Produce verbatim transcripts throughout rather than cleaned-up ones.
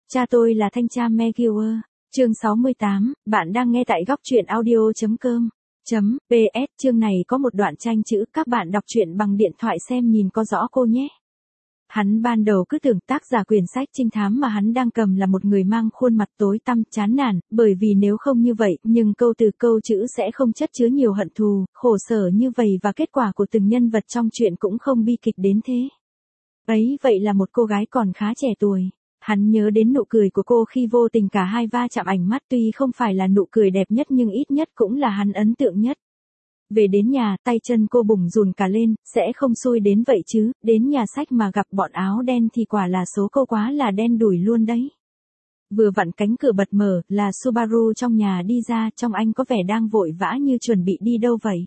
Cha tôi là thanh tra Meguiar. Chương sáu mươi tám, bạn đang nghe tại góc truyện audio.com. Chấm, pê ét, chương này có một đoạn tranh chữ, các bạn đọc truyện bằng điện thoại xem nhìn có rõ cô nhé. Hắn ban đầu cứ tưởng tác giả quyển sách trinh thám mà hắn đang cầm là một người mang khuôn mặt tối tăm, chán nản, bởi vì nếu không như vậy, nhưng câu từ câu chữ sẽ không chất chứa nhiều hận thù, khổ sở như vậy và kết quả của từng nhân vật trong truyện cũng không bi kịch đến thế. Ấy vậy là một cô gái còn khá trẻ tuổi. Hắn nhớ đến nụ cười của cô khi vô tình cả hai va chạm ánh mắt, tuy không phải là nụ cười đẹp nhất nhưng ít nhất cũng là hắn ấn tượng nhất. Về đến nhà, tay chân cô bùng rùn cả lên, sẽ không xui đến vậy chứ, đến nhà sách mà gặp bọn áo đen thì quả là số cô quá là đen đủi luôn đấy. Vừa vặn cánh cửa bật mở, là Subaru trong nhà đi ra, trông anh có vẻ đang vội vã như chuẩn bị đi đâu vậy.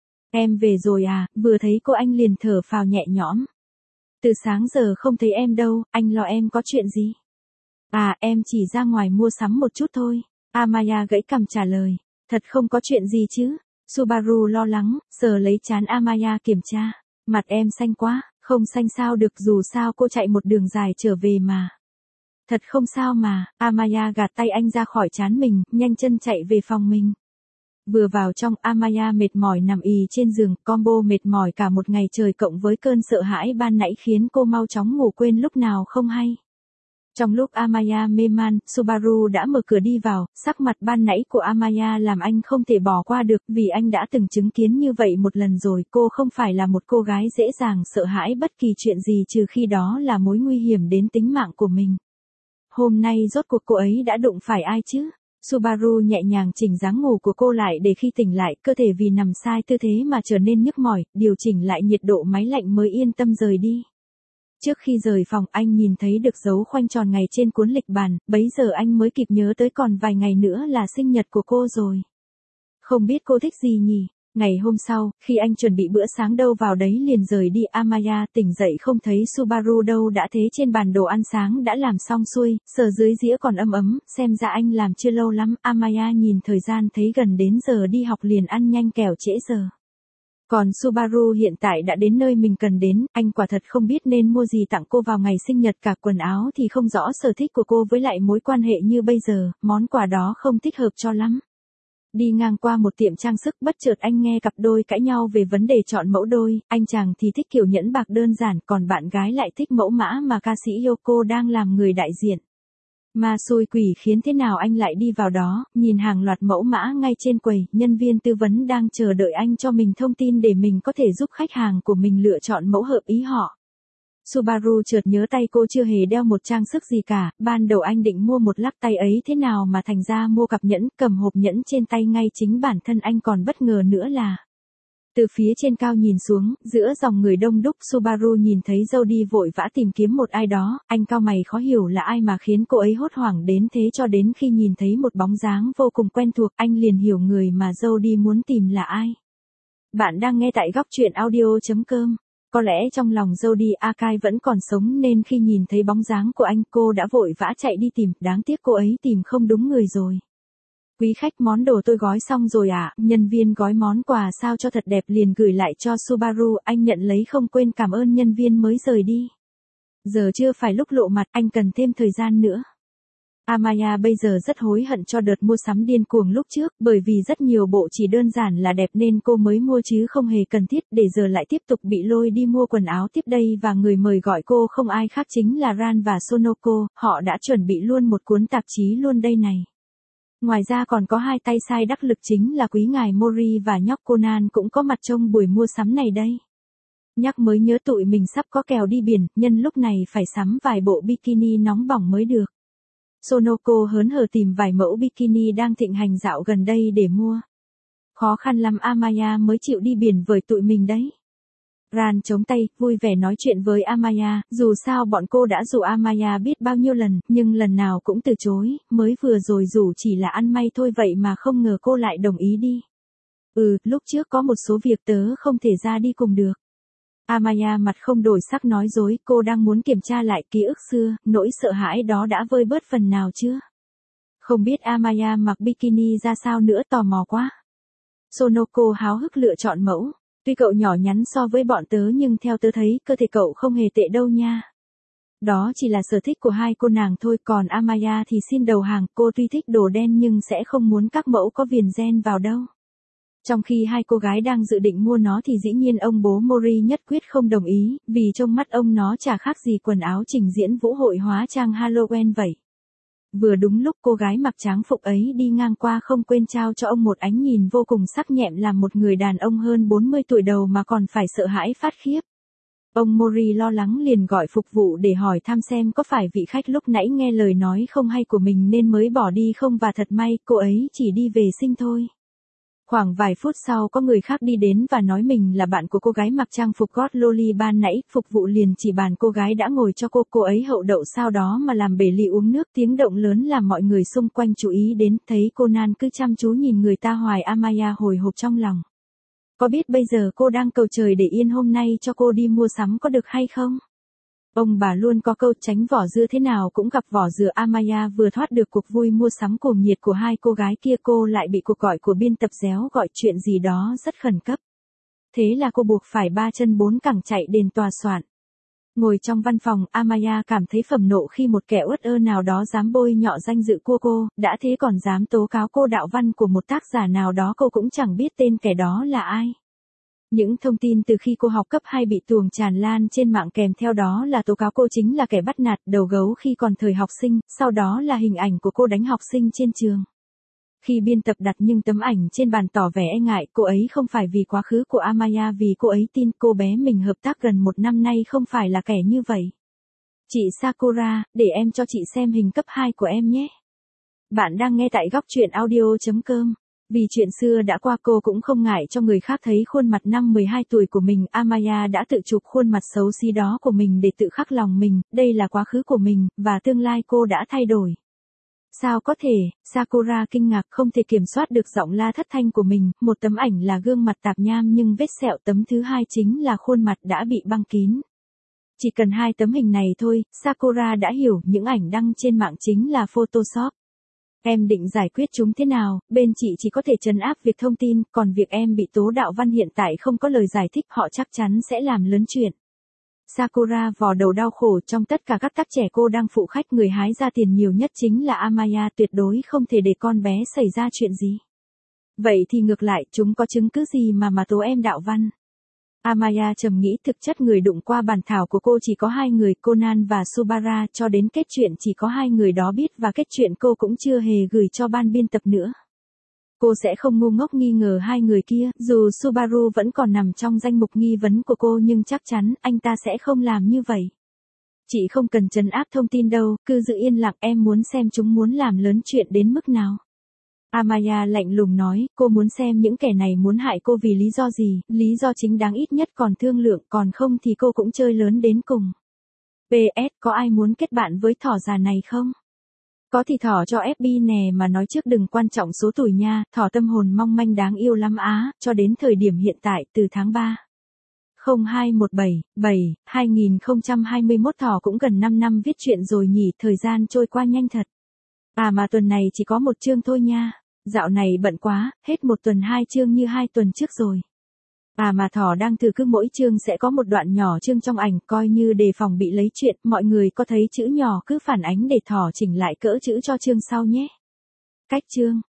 Em về rồi à, vừa thấy cô anh liền thở phào nhẹ nhõm. Từ sáng giờ không thấy em đâu, anh lo em có chuyện gì? À, em chỉ ra ngoài mua sắm một chút thôi. Amaya gãy cằm trả lời. Thật không có chuyện gì chứ? Subaru lo lắng, sờ lấy trán Amaya kiểm tra. Mặt em xanh quá, không xanh sao được, dù sao cô chạy một đường dài trở về mà. Thật không sao mà, Amaya gạt tay anh ra khỏi trán mình, nhanh chân chạy về phòng mình. Vừa vào trong, Amaya mệt mỏi nằm ì trên giường, combo mệt mỏi cả một ngày trời cộng với cơn sợ hãi ban nãy khiến cô mau chóng ngủ quên lúc nào không hay. Trong lúc Amaya mê man, Subaru đã mở cửa đi vào, sắc mặt ban nãy của Amaya làm anh không thể bỏ qua được vì anh đã từng chứng kiến như vậy một lần rồi. Cô không phải là một cô gái dễ dàng sợ hãi bất kỳ chuyện gì trừ khi đó là mối nguy hiểm đến tính mạng của mình. Hôm nay rốt cuộc cô ấy đã đụng phải ai chứ? Subaru nhẹ nhàng chỉnh dáng ngủ của cô lại để khi tỉnh lại, cơ thể vì nằm sai tư thế mà trở nên nhức mỏi, điều chỉnh lại nhiệt độ máy lạnh mới yên tâm rời đi. Trước khi rời phòng, anh nhìn thấy được dấu khoanh tròn ngày trên cuốn lịch bàn, bấy giờ anh mới kịp nhớ tới còn vài ngày nữa là sinh nhật của cô rồi. Không biết cô thích gì nhỉ? Ngày hôm sau, khi anh chuẩn bị bữa sáng đâu vào đấy liền rời đi, Amaya tỉnh dậy không thấy Subaru đâu, đã thế trên bàn đồ ăn sáng đã làm xong xuôi, sờ dưới dĩa còn ấm ấm, xem ra anh làm chưa lâu lắm. Amaya nhìn thời gian thấy gần đến giờ đi học liền ăn nhanh kẻo trễ giờ. Còn Subaru hiện tại đã đến nơi mình cần đến, anh quả thật không biết nên mua gì tặng cô vào ngày sinh nhật, cả quần áo thì không rõ sở thích của cô với lại mối quan hệ như bây giờ, món quà đó không thích hợp cho lắm. Đi ngang qua một tiệm trang sức, bất chợt anh nghe cặp đôi cãi nhau về vấn đề chọn mẫu đôi, anh chàng thì thích kiểu nhẫn bạc đơn giản, còn bạn gái lại thích mẫu mã mà ca sĩ Yoko đang làm người đại diện. Mà xui quỷ khiến thế nào anh lại đi vào đó, nhìn hàng loạt mẫu mã ngay trên quầy, nhân viên tư vấn đang chờ đợi anh cho mình thông tin để mình có thể giúp khách hàng của mình lựa chọn mẫu hợp ý họ. Subaru chợt nhớ tay cô chưa hề đeo một trang sức gì cả, ban đầu anh định mua một lắc tay ấy thế nào mà thành ra mua cặp nhẫn, cầm hộp nhẫn trên tay ngay chính bản thân anh còn bất ngờ nữa là. Từ phía trên cao nhìn xuống, giữa dòng người đông đúc, Subaru nhìn thấy Jody vội vã tìm kiếm một ai đó, anh cau mày khó hiểu là ai mà khiến cô ấy hốt hoảng đến thế, cho đến khi nhìn thấy một bóng dáng vô cùng quen thuộc, anh liền hiểu người mà Jody muốn tìm là ai. Bạn đang nghe tại góc truyện audio.com. Có lẽ trong lòng Jody Akai vẫn còn sống nên khi nhìn thấy bóng dáng của anh, cô đã vội vã chạy đi tìm, đáng tiếc cô ấy tìm không đúng người rồi. Quý khách, món đồ tôi gói xong rồi ạ, à? Nhân viên gói món quà sao cho thật đẹp liền gửi lại cho Subaru, anh nhận lấy không quên cảm ơn nhân viên mới rời đi. Giờ chưa phải lúc lộ mặt, anh cần thêm thời gian nữa. Amaya bây giờ rất hối hận cho đợt mua sắm điên cuồng lúc trước, bởi vì rất nhiều bộ chỉ đơn giản là đẹp nên cô mới mua chứ không hề cần thiết, để giờ lại tiếp tục bị lôi đi mua quần áo tiếp đây, và người mời gọi cô không ai khác chính là Ran và Sonoko, họ đã chuẩn bị luôn một cuốn tạp chí luôn đây này. Ngoài ra còn có hai tay sai đắc lực chính là quý ngài Mori và nhóc Conan cũng có mặt trong buổi mua sắm này đây. Nhắc mới nhớ tụi mình sắp có kèo đi biển, nhân lúc này phải sắm vài bộ bikini nóng bỏng mới được. Sonoko hớn hở tìm vài mẫu bikini đang thịnh hành dạo gần đây để mua. Khó khăn lắm Amaya mới chịu đi biển với tụi mình đấy. Ran chống tay, vui vẻ nói chuyện với Amaya, dù sao bọn cô đã rủ Amaya biết bao nhiêu lần, nhưng lần nào cũng từ chối, mới vừa rồi rủ chỉ là ăn may thôi vậy mà không ngờ cô lại đồng ý đi. Ừ, lúc trước có một số việc tớ không thể ra đi cùng được. Amaya mặt không đổi sắc nói dối, cô đang muốn kiểm tra lại ký ức xưa, nỗi sợ hãi đó đã vơi bớt phần nào chưa? Không biết Amaya mặc bikini ra sao nữa, tò mò quá. Sonoko háo hức lựa chọn mẫu. Tuy cậu nhỏ nhắn so với bọn tớ nhưng theo tớ thấy cơ thể cậu không hề tệ đâu nha. Đó chỉ là sở thích của hai cô nàng thôi, còn Amaya thì xin đầu hàng, cô tuy thích đồ đen nhưng sẽ không muốn các mẫu có viền gen vào đâu. Trong khi hai cô gái đang dự định mua nó thì dĩ nhiên ông bố Mori nhất quyết không đồng ý, vì trong mắt ông nó chả khác gì quần áo trình diễn vũ hội hóa trang Halloween vậy. Vừa đúng lúc cô gái mặc tráng phục ấy đi ngang qua không quên trao cho ông một ánh nhìn vô cùng sắc nhẹm, làm một người đàn ông hơn bốn mươi tuổi đầu mà còn phải sợ hãi phát khiếp. Ông Mori lo lắng liền gọi phục vụ để hỏi thăm xem có phải vị khách lúc nãy nghe lời nói không hay của mình nên mới bỏ đi không, và thật may cô ấy chỉ đi vệ sinh thôi. Khoảng vài phút sau có người khác đi đến và nói mình là bạn của cô gái mặc trang phục gót loli ban nãy, phục vụ liền chỉ bàn cô gái đã ngồi cho cô, cô ấy hậu đậu sau đó mà làm bể ly uống nước, tiếng động lớn làm mọi người xung quanh chú ý đến, thấy Conan cứ chăm chú nhìn người ta hoài, Amaya hồi hộp trong lòng. Có biết bây giờ cô đang cầu trời để yên hôm nay cho cô đi mua sắm có được hay không? Ông bà luôn có câu tránh vỏ dưa thế nào cũng gặp vỏ dừa. Amaya vừa thoát được cuộc vui mua sắm cuồng nhiệt của hai cô gái kia, cô lại bị cuộc gọi của biên tập réo gọi chuyện gì đó rất khẩn cấp. Thế là cô buộc phải ba chân bốn cẳng chạy đến tòa soạn. Ngồi trong văn phòng, Amaya cảm thấy phẩm nộ khi một kẻ uất ơ nào đó dám bôi nhọ danh dự của cô, đã thế còn dám tố cáo cô đạo văn của một tác giả nào đó cô cũng chẳng biết tên kẻ đó là ai. Những thông tin từ khi cô học cấp hai bị tuồng tràn lan trên mạng, kèm theo đó là tố cáo cô chính là kẻ bắt nạt đầu gấu khi còn thời học sinh, sau đó là hình ảnh của cô đánh học sinh trên trường. Khi biên tập đặt những tấm ảnh trên bàn tỏ vẻ e ngại cô ấy không phải vì quá khứ của Amaya, vì cô ấy tin cô bé mình hợp tác gần một năm nay không phải là kẻ như vậy. Chị Sakura, để em cho chị xem hình cấp hai của em nhé. Bạn đang nghe tại góc truyện audio chấm com. Vì chuyện xưa đã qua, cô cũng không ngại cho người khác thấy khuôn mặt năm mười hai tuổi của mình. Amaya đã tự chụp khuôn mặt xấu xí đó của mình để tự khắc lòng mình, đây là quá khứ của mình, và tương lai cô đã thay đổi. Sao có thể? Sakura kinh ngạc không thể kiểm soát được giọng la thất thanh của mình. Một tấm ảnh là gương mặt tạp nham nhưng vết sẹo, tấm thứ hai chính là khuôn mặt đã bị băng kín. Chỉ cần hai tấm hình này thôi, Sakura đã hiểu những ảnh đăng trên mạng chính là Photoshop. Em định giải quyết chúng thế nào? Bên chị chỉ có thể trấn áp việc thông tin, còn việc em bị tố đạo văn hiện tại không có lời giải thích, họ chắc chắn sẽ làm lớn chuyện. Sakura vò đầu đau khổ, trong tất cả các tác trẻ cô đang phụ khách, người hái ra tiền nhiều nhất chính là Amaya, tuyệt đối không thể để con bé xảy ra chuyện gì. Vậy thì ngược lại, chúng có chứng cứ gì mà mà tố em đạo văn? Amaya trầm nghĩ, thực chất người đụng qua bản thảo của cô chỉ có hai người, Conan và Subara, cho đến kết chuyện chỉ có hai người đó biết, và kết chuyện cô cũng chưa hề gửi cho ban biên tập nữa. Cô sẽ không ngu ngốc nghi ngờ hai người kia, dù Subaru vẫn còn nằm trong danh mục nghi vấn của cô nhưng chắc chắn anh ta sẽ không làm như vậy. Chị không cần trấn áp thông tin đâu, cứ giữ yên lặng, em muốn xem chúng muốn làm lớn chuyện đến mức nào. Amaya lạnh lùng nói, cô muốn xem những kẻ này muốn hại cô vì lý do gì, lý do chính đáng ít nhất còn thương lượng, còn không thì cô cũng chơi lớn đến cùng. pê ét, có ai muốn kết bạn với thỏ già này không? Có thì thỏ cho ép bê nè, mà nói trước đừng quan trọng số tuổi nha, thỏ tâm hồn mong manh đáng yêu lắm á, cho đến thời điểm hiện tại từ tháng ba. không hai một bảy, bảy, hai nghìn không trăm hai mươi mốt thỏ cũng gần năm năm viết truyện rồi nhỉ, thời gian trôi qua nhanh thật. À mà tuần này chỉ có một chương thôi nha. Dạo này bận quá, hết một tuần hai chương như hai tuần trước rồi. À mà thỏ đang thử, cứ mỗi chương sẽ có một đoạn nhỏ chương trong ảnh, coi như đề phòng bị lấy chuyện, mọi người có thấy chữ nhỏ cứ phản ánh để thỏ chỉnh lại cỡ chữ cho chương sau nhé. Cách chương